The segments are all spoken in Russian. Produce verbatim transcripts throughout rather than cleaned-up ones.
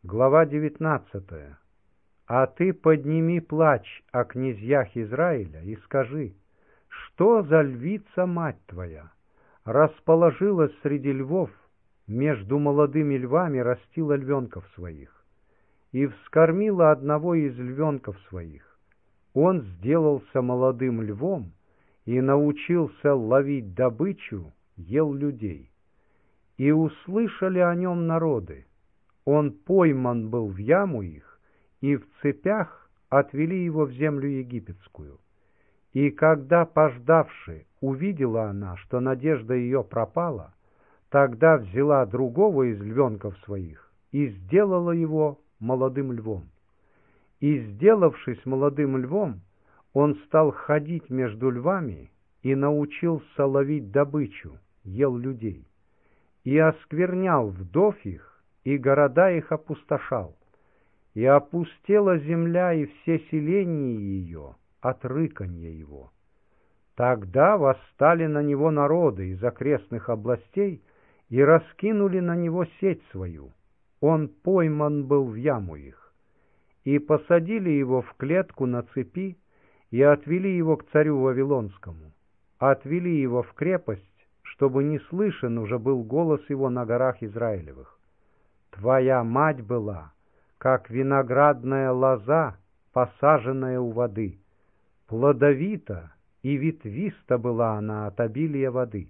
Глава девятнадцатая. «А ты подними плач о князьях Израиля и скажи, что за львица мать твоя расположилась среди львов, между молодыми львами растила львенков своих, и вскормила одного из львенков своих. Он сделался молодым львом и научился ловить добычу, ел людей. И услышали о нем народы. Он пойман был в яму их, и в цепях отвели его в землю египетскую. И когда, пождавши, увидела она, что надежда ее пропала, тогда взяла другого из львенков своих и сделала его молодым львом. И, сделавшись молодым львом, он стал ходить между львами и научился ловить добычу, ел людей. И осквернял вдов их, и города их опустошал. И опустела земля и все селения ее от рыканья его. Тогда восстали на него народы из окрестных областей и раскинули на него сеть свою. Он пойман был в яму их. И посадили его в клетку на цепи и отвели его к царю Вавилонскому. Отвели его в крепость, чтобы не слышен уже был голос его на горах Израилевых. Твоя мать была, как виноградная лоза, посаженная у воды. Плодовита и ветвиста была она от обилия воды.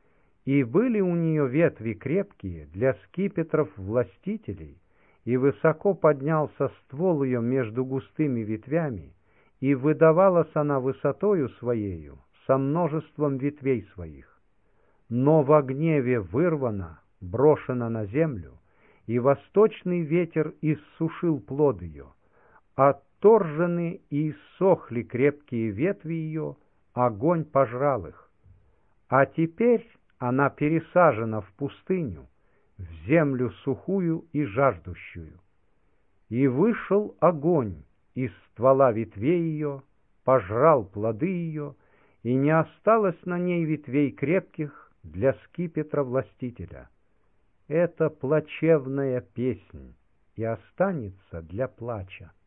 И были у нее ветви крепкие для скипетров властителей, и высоко поднялся ствол ее между густыми ветвями, и выдавалась она высотою своею со множеством ветвей своих. Но во гневе вырвана, брошена на землю, и восточный ветер иссушил плод ее. Отторжены и иссохли крепкие ветви ее, огонь пожрал их. А теперь она пересажена в пустыню, в землю сухую и жаждущую. И вышел огонь из ствола ветвей ее, пожрал плоды ее, и не осталось на ней ветвей крепких для скипетра властителя. Это плачевная песнь и останется для плача.